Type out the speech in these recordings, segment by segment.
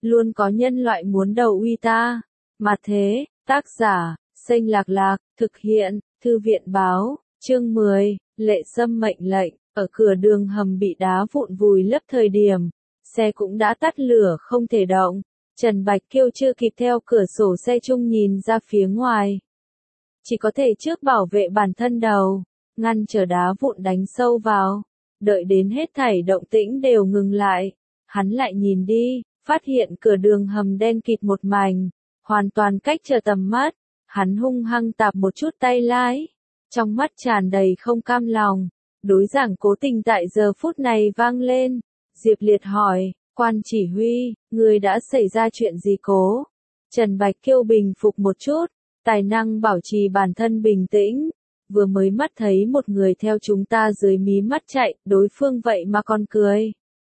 luôn có nhân loại muốn đầu uy ta. Mà thế, tác giả, Xanh Lạc Lạc, thực hiện, Thư viện báo, chương 10, Lệ Sâm mệnh lệnh, ở cửa đường hầm bị đá vụn vùi lấp thời điểm, xe cũng đã tắt lửa không thể động. Trần Bạch Kiêu chưa kịp theo cửa sổ xe chung nhìn ra phía ngoài. Chỉ có thể trước bảo vệ bản thân đầu, ngăn trở đá vụn đánh sâu vào. Đợi đến hết thảy động tĩnh đều ngừng lại, hắn lại nhìn đi, phát hiện cửa đường hầm đen kịt một mảnh, hoàn toàn cách trở tầm mắt. Hắn hung hăng tạp một chút tay lái, trong mắt tràn đầy không cam lòng. Đối giảng cố tình tại giờ phút này vang lên. Diệp Liệt hỏi, quan chỉ huy, người đã xảy ra chuyện gì cố? Trần Bạch Kiêu bình phục một chút, tài năng bảo trì bản thân bình tĩnh. Vừa mới mắt thấy một người theo chúng ta dưới mí mắt chạy, đối phương vậy mà còn cười.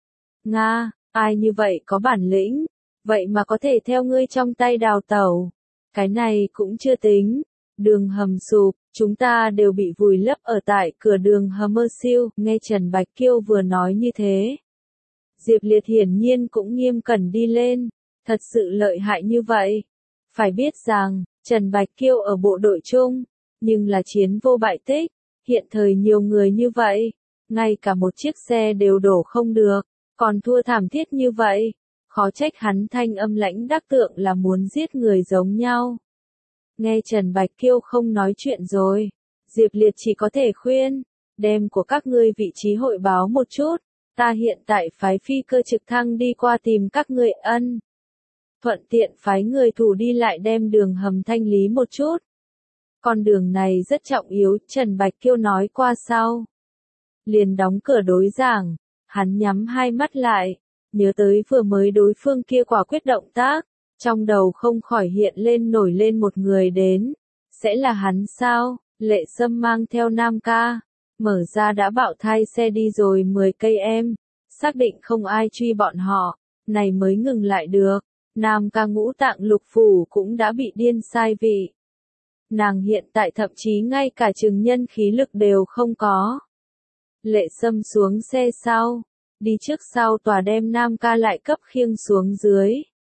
Nga, ai như vậy có bản lĩnh, vậy mà có thể theo ngươi trong tay đào tẩu. Cái này cũng chưa tính, đường hầm sụp, chúng ta đều bị vùi lấp ở tại cửa đường hầm mơ siêu. Nghe Trần Bạch Kiêu vừa nói như thế, Diệp Liệt hiển nhiên cũng nghiêm cẩn đi lên, thật sự lợi hại như vậy. Phải biết rằng, Trần Bạch Kiêu ở bộ đội chung, nhưng là chiến vô bại tích, hiện thời nhiều người như vậy, ngay cả một chiếc xe đều đổ không được, còn thua thảm thiết như vậy, khó trách hắn thanh âm lãnh đắc tượng là muốn giết người giống nhau. Nghe Trần Bạch Kiêu không nói chuyện rồi, Diệp Liệt chỉ có thể khuyên, đem của các ngươi vị trí hội báo một chút, ta hiện tại phái phi cơ trực thăng đi qua tìm các ngươi ân. Thuận tiện phái người thủ đi lại đem đường hầm thanh lý một chút. Con đường này rất trọng yếu, Trần Bạch Kiêu nói qua sau. Liền đóng cửa đối giảng, hắn nhắm hai mắt lại, nhớ tới vừa mới đối phương kia quả quyết động tác, trong đầu không khỏi hiện lên nổi lên một người đến. Sẽ là hắn sao? Lệ Sâm mang theo Nam Ca, mở ra đã bạo thai xe đi rồi 10 cây em, xác định không ai truy bọn họ, này mới ngừng lại được. Nam Ca ngũ tạng lục phủ cũng đã bị điên sai vị. Nàng hiện tại thậm chí ngay cả chừng nhân khí lực đều không có. Lệ Sâm xuống xe sau, đi trước sau tòa đem Nam Ca lại cấp khiêng xuống dưới.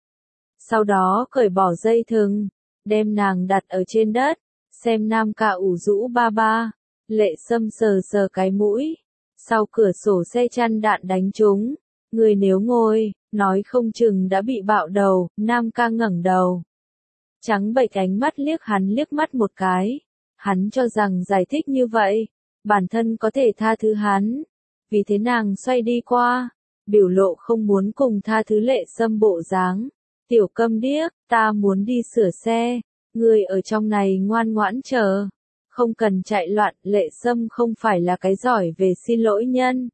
Sau đó cởi bỏ dây thừng, đem nàng đặt ở trên đất, xem Nam Ca ủ rũ ba ba. Lệ Sâm sờ sờ cái mũi, sau cửa sổ xe chăn đạn đánh trúng, người nếu ngồi, nói không chừng đã bị bạo đầu. Nam Ca ngẩng đầu, trắng bệch ánh mắt liếc hắn liếc mắt một cái, hắn cho rằng giải thích như vậy, bản thân có thể tha thứ hắn, vì thế nàng xoay đi qua, biểu lộ không muốn cùng tha thứ Lệ Sâm bộ dáng. Tiểu câm điếc, ta muốn đi sửa xe, người ở trong này ngoan ngoãn chờ, không cần chạy loạn. Lệ Sâm không phải là cái giỏi về xin lỗi nhân.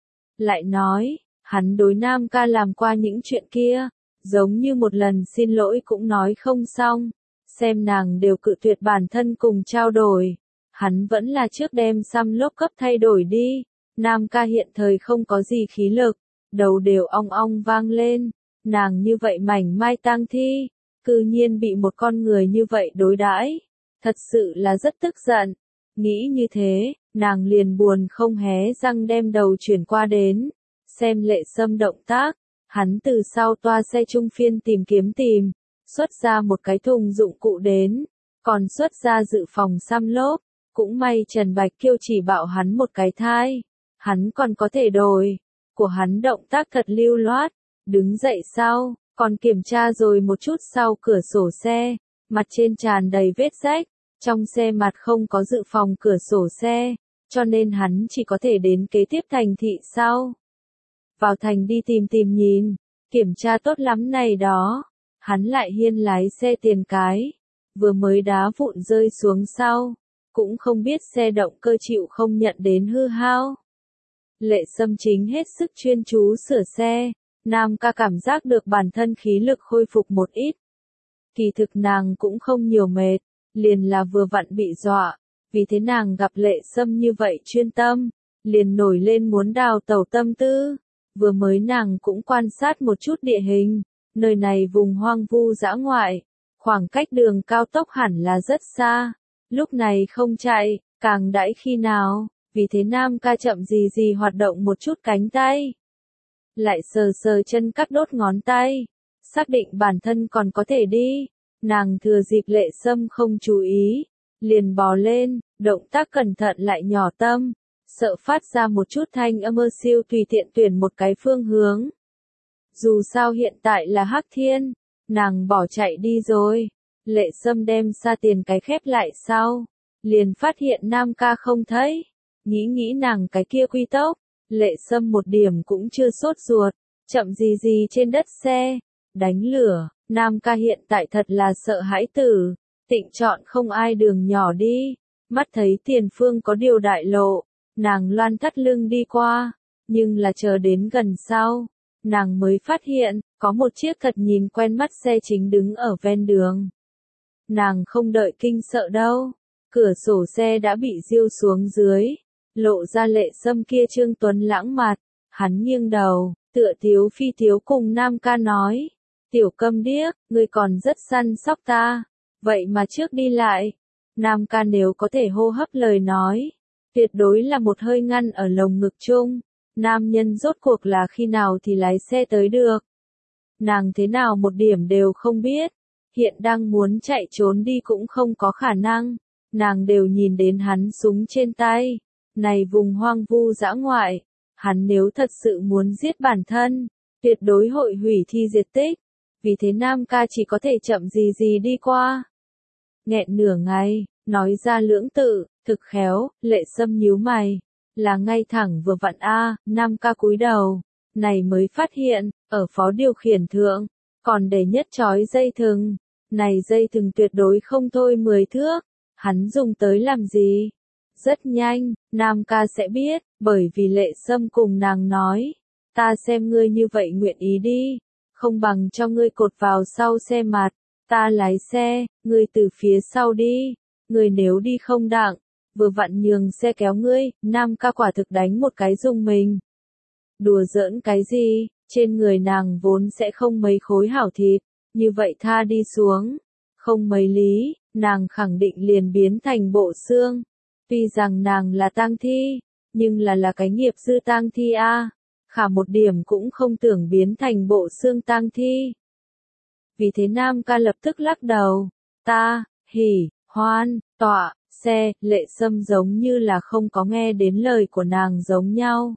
Lại nói, hắn đối Nam Ca làm qua những chuyện kia, giống như một lần xin lỗi cũng nói không xong, xem nàng đều cự tuyệt bản thân cùng trao đổi, hắn vẫn là trước đem xăm lốp cấp thay đổi đi. Nam Ca hiện thời không có gì khí lực, đầu đều ong ong vang lên, nàng như vậy mảnh mai tang thi, cư nhiên bị một con người như vậy đối đãi, thật sự là rất tức giận. Nghĩ như thế, nàng liền buồn không hé răng đem đầu chuyển qua đến, xem Lệ Sâm động tác. Hắn từ sau toa xe trung phiên tìm kiếm tìm, xuất ra một cái thùng dụng cụ đến, còn xuất ra dự phòng xăm lốp, cũng may Trần Bạch Kiêu chỉ bảo hắn một cái thai, hắn còn có thể đổi, của hắn động tác thật lưu loát, đứng dậy sau, còn kiểm tra rồi một chút sau cửa sổ xe, mặt trên tràn đầy vết rách, trong xe mặt không có dự phòng cửa sổ xe, cho nên hắn chỉ có thể đến kế tiếp thành thị sau. Vào thành đi tìm nhìn, kiểm tra tốt lắm này đó, hắn lại hiên lái xe tiền cái, vừa mới đá vụn rơi xuống sau, cũng không biết xe động cơ chịu không nhận đến hư hao. Lệ Sâm chính hết sức chuyên chú sửa xe, Nam Ca cảm giác được bản thân khí lực khôi phục một ít. Kỳ thực nàng cũng không nhiều mệt, liền là vừa vặn bị dọa, vì thế nàng gặp Lệ Sâm như vậy chuyên tâm, liền nổi lên muốn đào tẩu tâm tư. Vừa mới nàng cũng quan sát một chút địa hình, nơi này vùng hoang vu dã ngoại, khoảng cách đường cao tốc hẳn là rất xa, lúc này không chạy, càng đãi khi nào, vì thế Nam Ca chậm gì hoạt động một chút cánh tay, lại sờ sờ chân cắt đốt ngón tay, xác định bản thân còn có thể đi. Nàng thừa dịp Lệ Sâm không chú ý, liền bò lên, động tác cẩn thận lại nhỏ tâm, sợ phát ra một chút thanh âm ơ siêu tùy tiện tuyển một cái phương hướng. Dù sao hiện tại là Hắc Thiên, nàng bỏ chạy đi rồi. Lệ Sâm đem xa tiền cái khép lại sau, liền phát hiện Nam Ca không thấy. Nghĩ nàng cái kia quy tốc, Lệ Sâm một điểm cũng chưa sốt ruột, chậm gì trên đất xe, đánh lửa. Nam Ca hiện tại thật là sợ hãi tử, tịnh chọn không ai đường nhỏ đi, mắt thấy tiền phương có điều đại lộ, nàng loan thắt lưng đi qua, nhưng là chờ đến gần sau, nàng mới phát hiện, có một chiếc thật nhìn quen mắt xe chính đứng ở ven đường. Nàng không đợi kinh sợ đâu, cửa sổ xe đã bị diêu xuống dưới, lộ ra Lệ Sâm kia trương tuấn lãng mặt, hắn nghiêng đầu, tựa thiếu phi thiếu cùng Nam Ca nói, tiểu câm điếc, ngươi còn rất săn sóc ta, vậy mà trước đi lại. Nam Ca nếu có thể hô hấp lời nói, tuyệt đối là một hơi ngăn ở lồng ngực chung. Nam nhân rốt cuộc là khi nào thì lái xe tới được. Nàng thế nào một điểm đều không biết, hiện đang muốn chạy trốn đi cũng không có khả năng, nàng đều nhìn đến hắn súng trên tay, này vùng hoang vu dã ngoại, hắn nếu thật sự muốn giết bản thân, tuyệt đối hội hủy thi diệt tích, vì thế Nam Ca chỉ có thể chậm gì đi qua. Nghẹn nửa ngày, nói ra lưỡng tự, thực khéo, Lệ Sâm nhíu mày, là ngay thẳng vừa vặn a. Nam Ca cúi đầu, này mới phát hiện, ở phó điều khiển thượng, còn để nhất chói dây thừng, này dây thừng tuyệt đối không thôi 10 thước, hắn dùng tới làm gì? Rất nhanh, Nam Ca sẽ biết, bởi vì Lệ Sâm cùng nàng nói, ta xem ngươi như vậy nguyện ý đi, không bằng cho ngươi cột vào sau xe mặt, ta lái xe, ngươi từ phía sau đi, ngươi nếu đi không đặng, vừa vặn nhường xe kéo ngươi. Nam Ca quả thực đánh một cái rung mình. Đùa giỡn cái gì, trên người nàng vốn sẽ không mấy khối hảo thịt, như vậy tha đi xuống, không mấy lý, nàng khẳng định liền biến thành bộ xương. Tuy rằng nàng là tang thi, nhưng là cái nghiệp dư tang thi a, khả một điểm cũng không tưởng biến thành bộ xương tang thi. Vì thế Nam Ca lập tức lắc đầu, ta, hỉ, hoan, tọa, xe. Lệ Sâm giống như là không có nghe đến lời của nàng giống nhau.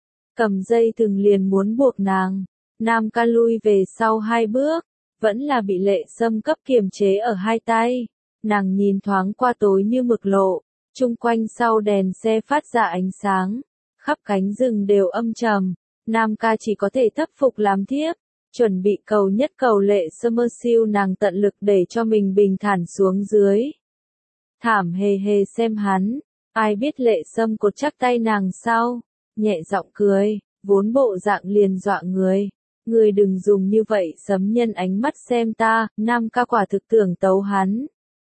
Cầm dây thừng liền muốn buộc nàng, Nam Ca lui về sau 2 bước, vẫn là bị Lệ Sâm cấp kiềm chế ở 2 tay. Nàng nhìn thoáng qua tối như mực lộ, chung quanh sau đèn xe phát ra ánh sáng, khắp cánh rừng đều âm trầm, Nam Ca chỉ có thể thấp phục làm thiếp, chuẩn bị cầu nhất cầu Lệ Sâm siêu nàng tận lực để cho mình bình thản xuống dưới. Thảm hề xem hắn, ai biết Lệ Sâm cột chắc tay nàng sau, nhẹ giọng cười, vốn bộ dạng liền dọa người. Người đừng dùng như vậy sấm nhân ánh mắt xem ta. Nam Ca quả thực tưởng tấu hắn.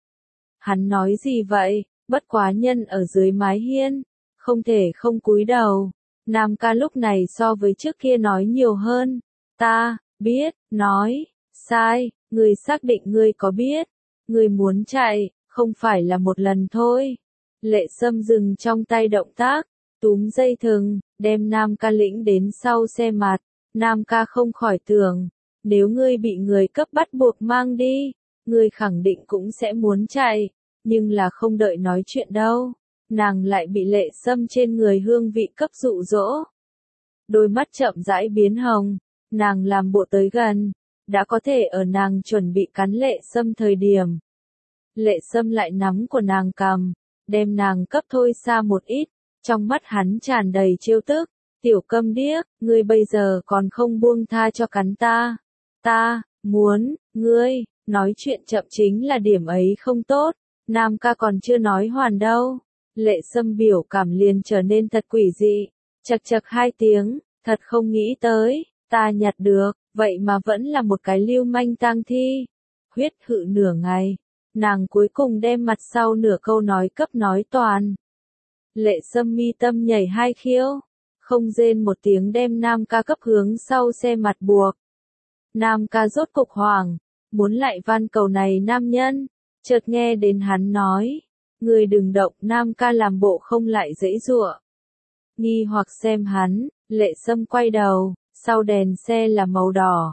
Hắn nói gì vậy, bất quá nhân ở dưới mái hiên, không thể không cúi đầu. Nam Ca lúc này so với trước kia nói nhiều hơn, ta, biết, nói, sai, người xác định ngươi có biết, người muốn chạy, không phải là một lần thôi. Lệ Sâm dừng trong tay động tác, túm dây thừng, đem Nam Ca lĩnh đến sau xe mặt. Nam Ca không khỏi tưởng, nếu ngươi bị người cấp bắt buộc mang đi, ngươi khẳng định cũng sẽ muốn chạy, nhưng là không đợi nói chuyện đâu, nàng lại bị Lệ Sâm trên người hương vị cấp dụ dỗ. Đôi mắt chậm rãi biến hồng, nàng làm bộ tới gần, đã có thể ở nàng chuẩn bị cắn Lệ Sâm thời điểm. Lệ Sâm lại nắm của nàng cầm, đem nàng cấp thôi xa một ít, trong mắt hắn tràn đầy trêu tức. Tiểu câm điếc, ngươi bây giờ còn không buông tha cho cắn ta. Ta, muốn, ngươi, nói chuyện chậm chính là điểm ấy không tốt. Nam Ca còn chưa nói hoàn đâu. Lệ Sâm biểu cảm liền trở nên thật quỷ dị. Chật chật 2 tiếng, thật không nghĩ tới, ta nhặt được, vậy mà vẫn là một cái lưu manh tang thi. Huyết hự nửa ngày, nàng cuối cùng đem mặt sau nửa câu nói cấp nói toàn. Lệ Sâm mi tâm nhảy 2 khiếu. Không rên một tiếng đem Nam Ca cấp hướng sau xe mặt buộc. Nam Ca rốt cục hoảng, muốn lại van cầu này nam nhân, chợt nghe đến hắn nói, người đừng động. Nam Ca làm bộ không lại giãy giụa. Nghi hoặc xem hắn, Lệ Sâm quay đầu, sau đèn xe là màu đỏ,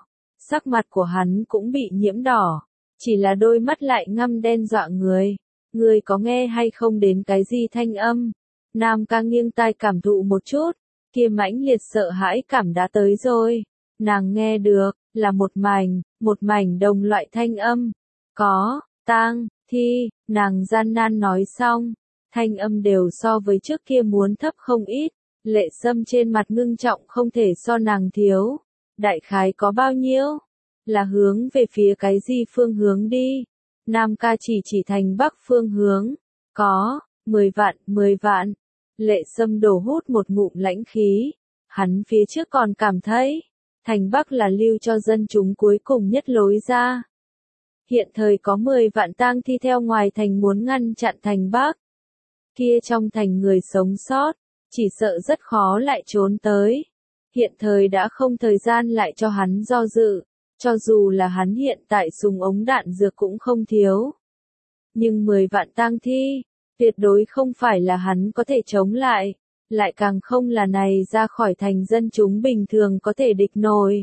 sắc mặt của hắn cũng bị nhiễm đỏ, chỉ là đôi mắt lại ngăm đen dọa người. Người có nghe hay không đến cái gì thanh âm? Nam ca nghiêng tai cảm thụ một chút, kia mãnh liệt sợ hãi cảm đã tới rồi. Nàng nghe được, là một mảnh đồng loại thanh âm. Có, tang, thi, nàng gian nan nói xong, thanh âm đều so với trước kia muốn thấp không ít. Lệ Sâm trên mặt ngưng trọng không thể so nàng thiếu. Đại khái có bao nhiêu? Là hướng về phía cái gì phương hướng đi? Nam ca chỉ thành Bắc phương hướng. Có, 10 vạn. Lệ Sâm đổ hút một ngụm lãnh khí. Hắn phía trước còn cảm thấy, thành Bắc là lưu cho dân chúng cuối cùng nhất lối ra. Hiện thời có 10 vạn tang thi theo ngoài thành muốn ngăn chặn thành Bắc. Kia trong thành người sống sót, chỉ sợ rất khó lại trốn tới. Hiện thời đã không thời gian lại cho hắn do dự, cho dù là hắn hiện tại súng ống đạn dược cũng không thiếu. Nhưng 10 vạn tang thi, tuyệt đối không phải là hắn có thể chống lại càng không là này ra khỏi thành dân chúng bình thường có thể địch nổi.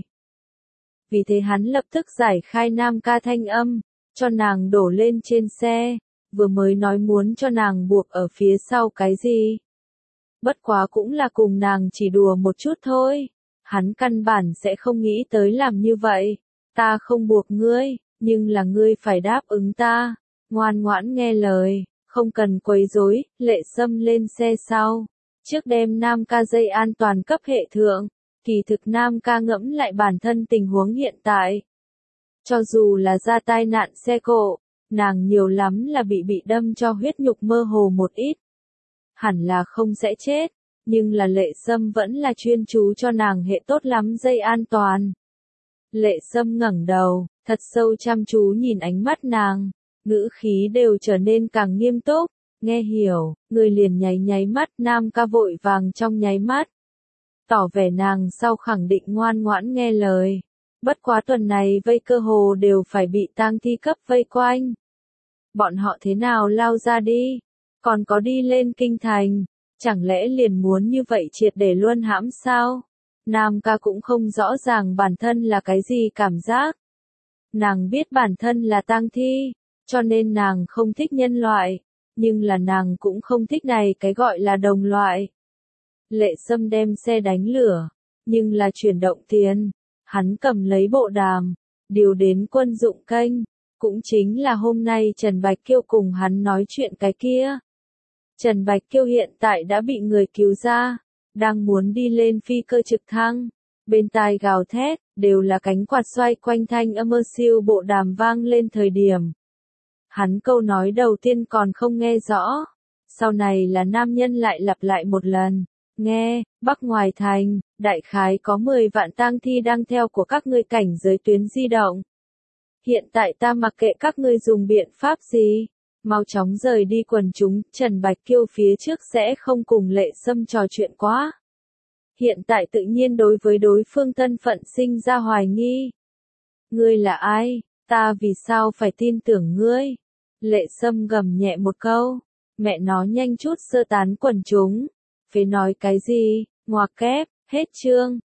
Vì thế hắn lập tức giải khai Nam ca thanh âm, cho nàng đổ lên trên xe, vừa mới nói muốn cho nàng buộc ở phía sau cái gì. Bất quá cũng là cùng nàng chỉ đùa một chút thôi, hắn căn bản sẽ không nghĩ tới làm như vậy. Ta không buộc ngươi, nhưng là ngươi phải đáp ứng ta, ngoan ngoãn nghe lời, không cần quấy rối. Lệ Sâm lên xe sau, trước đem Nam ca dây an toàn cấp hệ thượng, kỳ thực Nam ca ngẫm lại bản thân tình huống hiện tại. Cho dù là ra tai nạn xe cộ, nàng nhiều lắm là bị đâm cho huyết nhục mơ hồ một ít. Hẳn là không sẽ chết, nhưng là Lệ Sâm vẫn là chuyên chú cho nàng hệ tốt lắm dây an toàn. Lệ Sâm ngẩng đầu, thật sâu chăm chú nhìn ánh mắt nàng, ngữ khí đều trở nên càng nghiêm túc. Nghe hiểu, người liền nháy mắt. Nam ca vội vàng trong nháy mắt, tỏ vẻ nàng sau khẳng định ngoan ngoãn nghe lời. Bất quá tuần này vây cơ hồ đều phải bị tang thi cấp vây quanh. Bọn họ thế nào lao ra đi, còn có đi lên kinh thành, chẳng lẽ liền muốn như vậy triệt để luân hãm sao? Nam ca cũng không rõ ràng bản thân là cái gì cảm giác. Nàng biết bản thân là tang thi, cho nên nàng không thích nhân loại, nhưng là nàng cũng không thích này cái gọi là đồng loại. Lệ Sâm đem xe đánh lửa, nhưng là chuyển động tiền, hắn cầm lấy bộ đàm, điều đến quân dụng kênh, cũng chính là hôm nay Trần Bạch Kiêu cùng hắn nói chuyện cái kia. Trần Bạch Kiêu hiện tại đã bị người cứu ra, đang muốn đi lên phi cơ trực thăng, bên tai gào thét, đều là cánh quạt xoay quanh thanh âm siêu bộ đàm vang lên thời điểm. Hắn câu nói đầu tiên còn không nghe rõ, sau này là nam nhân lại lặp lại một lần. Nghe, Bắc ngoài thành, đại khái có 10 vạn tang thi đang theo của các ngươi cảnh giới tuyến di động. Hiện tại ta mặc kệ các ngươi dùng biện pháp gì, mau chóng rời đi quần chúng. Trần Bạch Kiêu phía trước sẽ không cùng Lệ Sâm trò chuyện quá. Hiện tại tự nhiên đối với đối phương thân phận sinh ra hoài nghi. Ngươi là ai, ta vì sao phải tin tưởng ngươi? Lệ Sâm gầm nhẹ một câu, mẹ nó nhanh chút sơ tán quần chúng. Phế nói cái gì, ngoặc kép, hết chương.